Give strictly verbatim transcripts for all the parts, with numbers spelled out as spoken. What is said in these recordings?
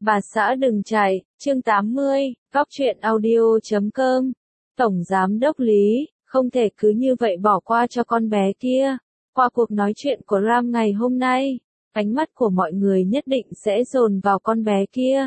Bà xã đừng chạy, chương tám mươi, góc truyện audio chấm com. Tổng Giám đốc Lý, không thể cứ như vậy bỏ qua cho con bé kia. Qua cuộc nói chuyện của Ram ngày hôm nay, ánh mắt của mọi người nhất định sẽ dồn vào con bé kia.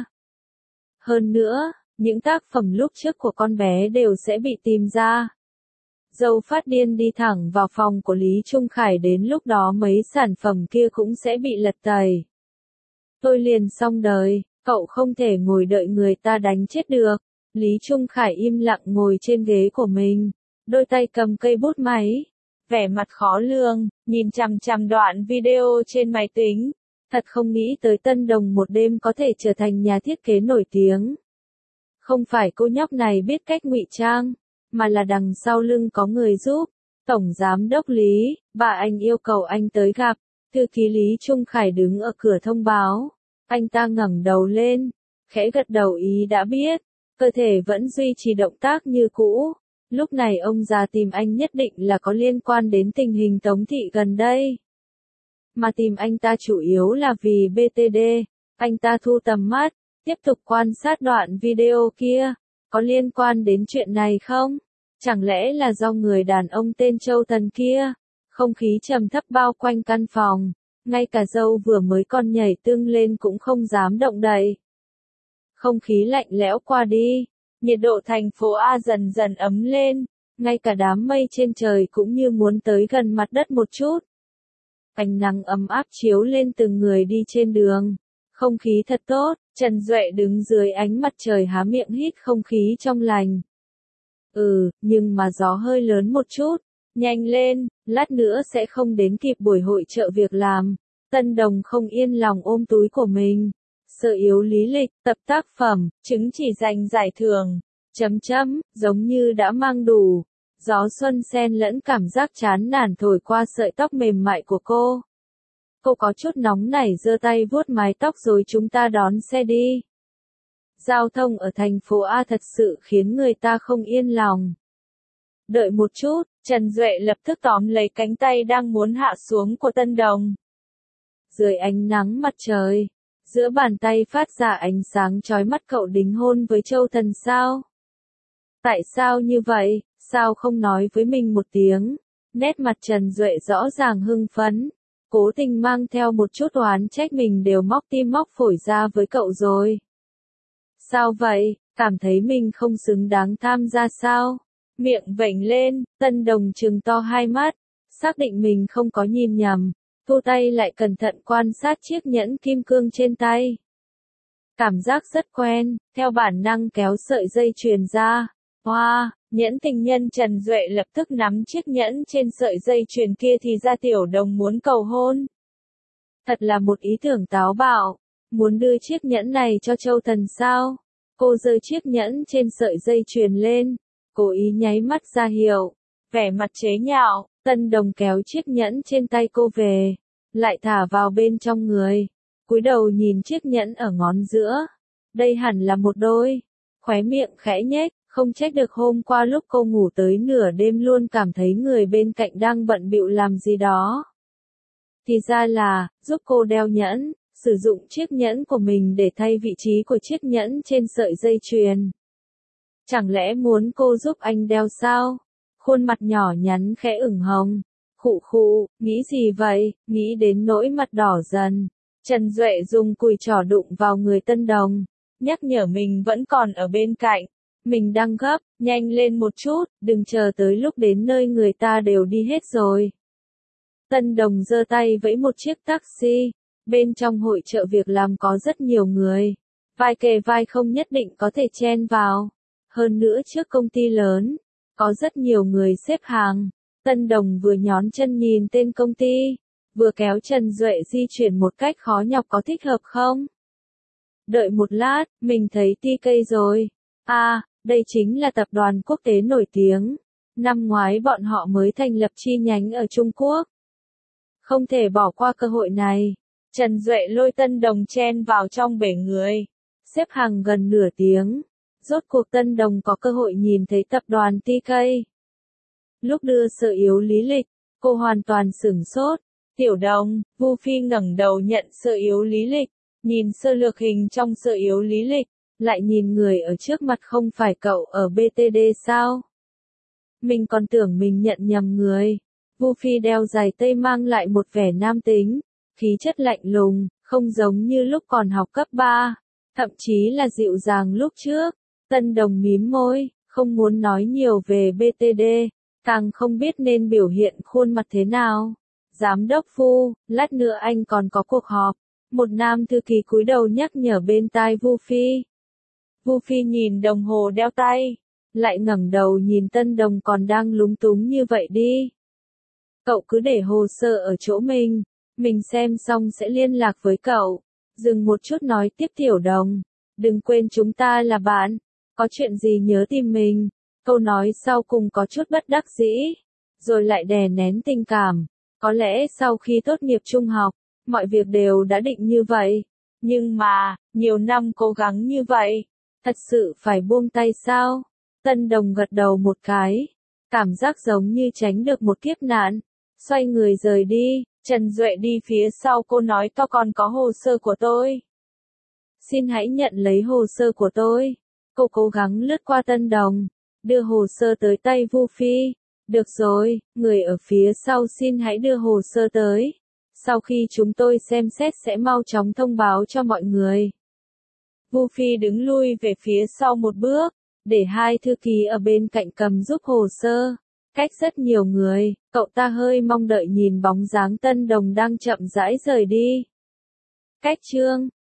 Hơn nữa, những tác phẩm lúc trước của con bé đều sẽ bị tìm ra. Dâu phát điên đi thẳng vào phòng của Lý Trung Khải, đến lúc đó mấy sản phẩm kia cũng sẽ bị lật tẩy. Tôi liền xong đời, cậu không thể ngồi đợi người ta đánh chết được. Lý Trung Khải im lặng ngồi trên ghế của mình, đôi tay cầm cây bút máy, vẻ mặt khó lường, nhìn chằm chằm đoạn video trên máy tính. Thật không nghĩ tới Tân Đồng một đêm có thể trở thành nhà thiết kế nổi tiếng. Không phải cô nhóc này biết cách ngụy trang, mà là đằng sau lưng có người giúp. Tổng Giám đốc Lý, bà anh yêu cầu anh tới gặp. Thư ký Lý Trung Khải đứng ở cửa thông báo. Anh ta ngẩng đầu lên, khẽ gật đầu ý đã biết, cơ thể vẫn duy trì động tác như cũ. Lúc này ông già tìm anh nhất định là có liên quan đến tình hình Tống Thị gần đây. Mà tìm anh ta chủ yếu là vì bê tê đê, anh ta thu tầm mắt, tiếp tục quan sát đoạn video kia, có liên quan đến chuyện này không? Chẳng lẽ là do người đàn ông tên Châu Thần kia? Không khí trầm thấp bao quanh căn phòng, ngay cả dâu vừa mới con nhảy tưng lên cũng không dám động đậy. Không khí lạnh lẽo qua đi, nhiệt độ thành phố A dần dần ấm lên, ngay cả đám mây trên trời cũng như muốn tới gần mặt đất một chút. Ánh nắng ấm áp chiếu lên từng người đi trên đường, không khí thật tốt. Trần Duệ đứng dưới ánh mặt trời há miệng hít không khí trong lành. Ừ, nhưng mà gió hơi lớn một chút. Nhanh lên, lát nữa sẽ không đến kịp buổi hội chợ việc làm. Tân Đồng không yên lòng ôm túi của mình. Sở yếu lý lịch, tập tác phẩm, chứng chỉ giành giải thưởng, chấm chấm, giống như đã mang đủ. Gió xuân xen lẫn cảm giác chán nản thổi qua sợi tóc mềm mại của cô. Cô có chút nóng nảy giơ tay vuốt mái tóc rồi chúng ta đón xe đi. Giao thông ở thành phố A thật sự khiến người ta không yên lòng. Đợi một chút, Trần Duệ lập tức tóm lấy cánh tay đang muốn hạ xuống của Tân Đồng. Dưới ánh nắng mặt trời, giữa bàn tay phát ra ánh sáng chói mắt, cậu đính hôn với Châu Thần sao? Tại sao như vậy, sao không nói với mình một tiếng? Nét mặt Trần Duệ rõ ràng hưng phấn, cố tình mang theo một chút oán trách, mình đều móc tim móc phổi ra với cậu rồi. Sao vậy, cảm thấy mình không xứng đáng tham gia sao? Miệng vểnh lên, Tân Đồng trừng to hai mắt, xác định mình không có nhìn nhầm, thu tay lại cẩn thận quan sát chiếc nhẫn kim cương trên tay. Cảm giác rất quen, theo bản năng kéo sợi dây chuyền ra. Hoa, wow, nhẫn tình nhân. Trần Duệ lập tức nắm chiếc nhẫn trên sợi dây chuyền kia thì ra Tiểu Đồng muốn cầu hôn. Thật là một ý tưởng táo bạo, muốn đưa chiếc nhẫn này cho Châu Thần sao? Cô giơ chiếc nhẫn trên sợi dây chuyền lên, cố ý nháy mắt ra hiệu, vẻ mặt chế nhạo. Tân Đồng kéo chiếc nhẫn trên tay cô về, lại thả vào bên trong người, cúi đầu nhìn chiếc nhẫn ở ngón giữa. Đây hẳn là một đôi. Khóe miệng khẽ nhếch, không trách được hôm qua lúc cô ngủ tới nửa đêm luôn cảm thấy người bên cạnh đang bận bịu làm gì đó. Thì ra là, giúp cô đeo nhẫn, sử dụng chiếc nhẫn của mình để thay vị trí của chiếc nhẫn trên sợi dây chuyền. Chẳng lẽ muốn cô giúp anh đeo sao? Khuôn mặt nhỏ nhắn khẽ ửng hồng. Khụ khụ, nghĩ gì vậy, nghĩ đến nỗi mặt đỏ dần. Trần Duệ dùng cùi trỏ đụng vào người Tân Đồng, nhắc nhở mình vẫn còn ở bên cạnh. Mình đang gấp, nhanh lên một chút, đừng chờ tới lúc đến nơi người ta đều đi hết rồi. Tân Đồng giơ tay vẫy một chiếc taxi. Bên trong hội chợ việc làm có rất nhiều người. Vai kề vai không nhất định có thể chen vào. Hơn nữa trước công ty lớn, có rất nhiều người xếp hàng. Tân Đồng vừa nhón chân nhìn tên công ty, vừa kéo Trần Duệ di chuyển một cách khó nhọc. Có thích hợp không? Đợi một lát, mình thấy tê ca rồi. À, đây chính là tập đoàn quốc tế nổi tiếng. Năm ngoái bọn họ mới thành lập chi nhánh ở Trung Quốc. Không thể bỏ qua cơ hội này. Trần Duệ lôi Tân Đồng chen vào trong bể người. Xếp hàng gần nửa tiếng. Rốt cuộc Tân Đồng có cơ hội nhìn thấy tập đoàn tê ca. Lúc đưa sở yếu lý lịch, cô hoàn toàn sửng sốt. Tiểu Đồng, Vu Phi ngẩng đầu nhận sở yếu lý lịch. Nhìn sơ lược hình trong sơ yếu lý lịch, lại nhìn người ở trước mặt không phải cậu ở bê tê đê sao? Mình còn tưởng mình nhận nhầm người. Vu Phi đeo giày tây mang lại một vẻ nam tính, khí chất lạnh lùng, không giống như lúc còn học cấp ba, thậm chí là dịu dàng lúc trước. Tân Đồng mím môi, không muốn nói nhiều về bê tê đê, càng không biết nên biểu hiện khuôn mặt thế nào. Giám đốc Vu, lát nữa anh còn có cuộc họp. Một nam thư ký cúi đầu nhắc nhở bên tai Vu Phi. Vu Phi nhìn đồng hồ đeo tay, lại ngẩng đầu nhìn Tân Đồng còn đang lúng túng như vậy đi. Cậu cứ để hồ sơ ở chỗ mình, mình xem xong sẽ liên lạc với cậu. Dừng một chút nói tiếp Tiểu Đồng, đừng quên chúng ta là bạn, có chuyện gì nhớ tìm mình. Câu nói sau cùng có chút bất đắc dĩ, rồi lại đè nén tình cảm. Có lẽ sau khi tốt nghiệp trung học, mọi việc đều đã định như vậy. Nhưng mà, nhiều năm cố gắng như vậy, thật sự phải buông tay sao? Tân Đồng gật đầu một cái, cảm giác giống như tránh được một kiếp nạn. Xoay người rời đi, Trần Duệ đi phía sau cô nói to còn có hồ sơ của tôi. Xin hãy nhận lấy hồ sơ của tôi. Cô cố gắng lướt qua Tân Đồng, đưa hồ sơ tới tay Vu Phi. Được rồi, người ở phía sau xin hãy đưa hồ sơ tới. Sau khi chúng tôi xem xét sẽ mau chóng thông báo cho mọi người. Vu Phi đứng lui về phía sau một bước, để hai thư ký ở bên cạnh cầm giúp hồ sơ. Cách rất nhiều người, cậu ta hơi mong đợi nhìn bóng dáng Tân Đồng đang chậm rãi rời đi. Cách chương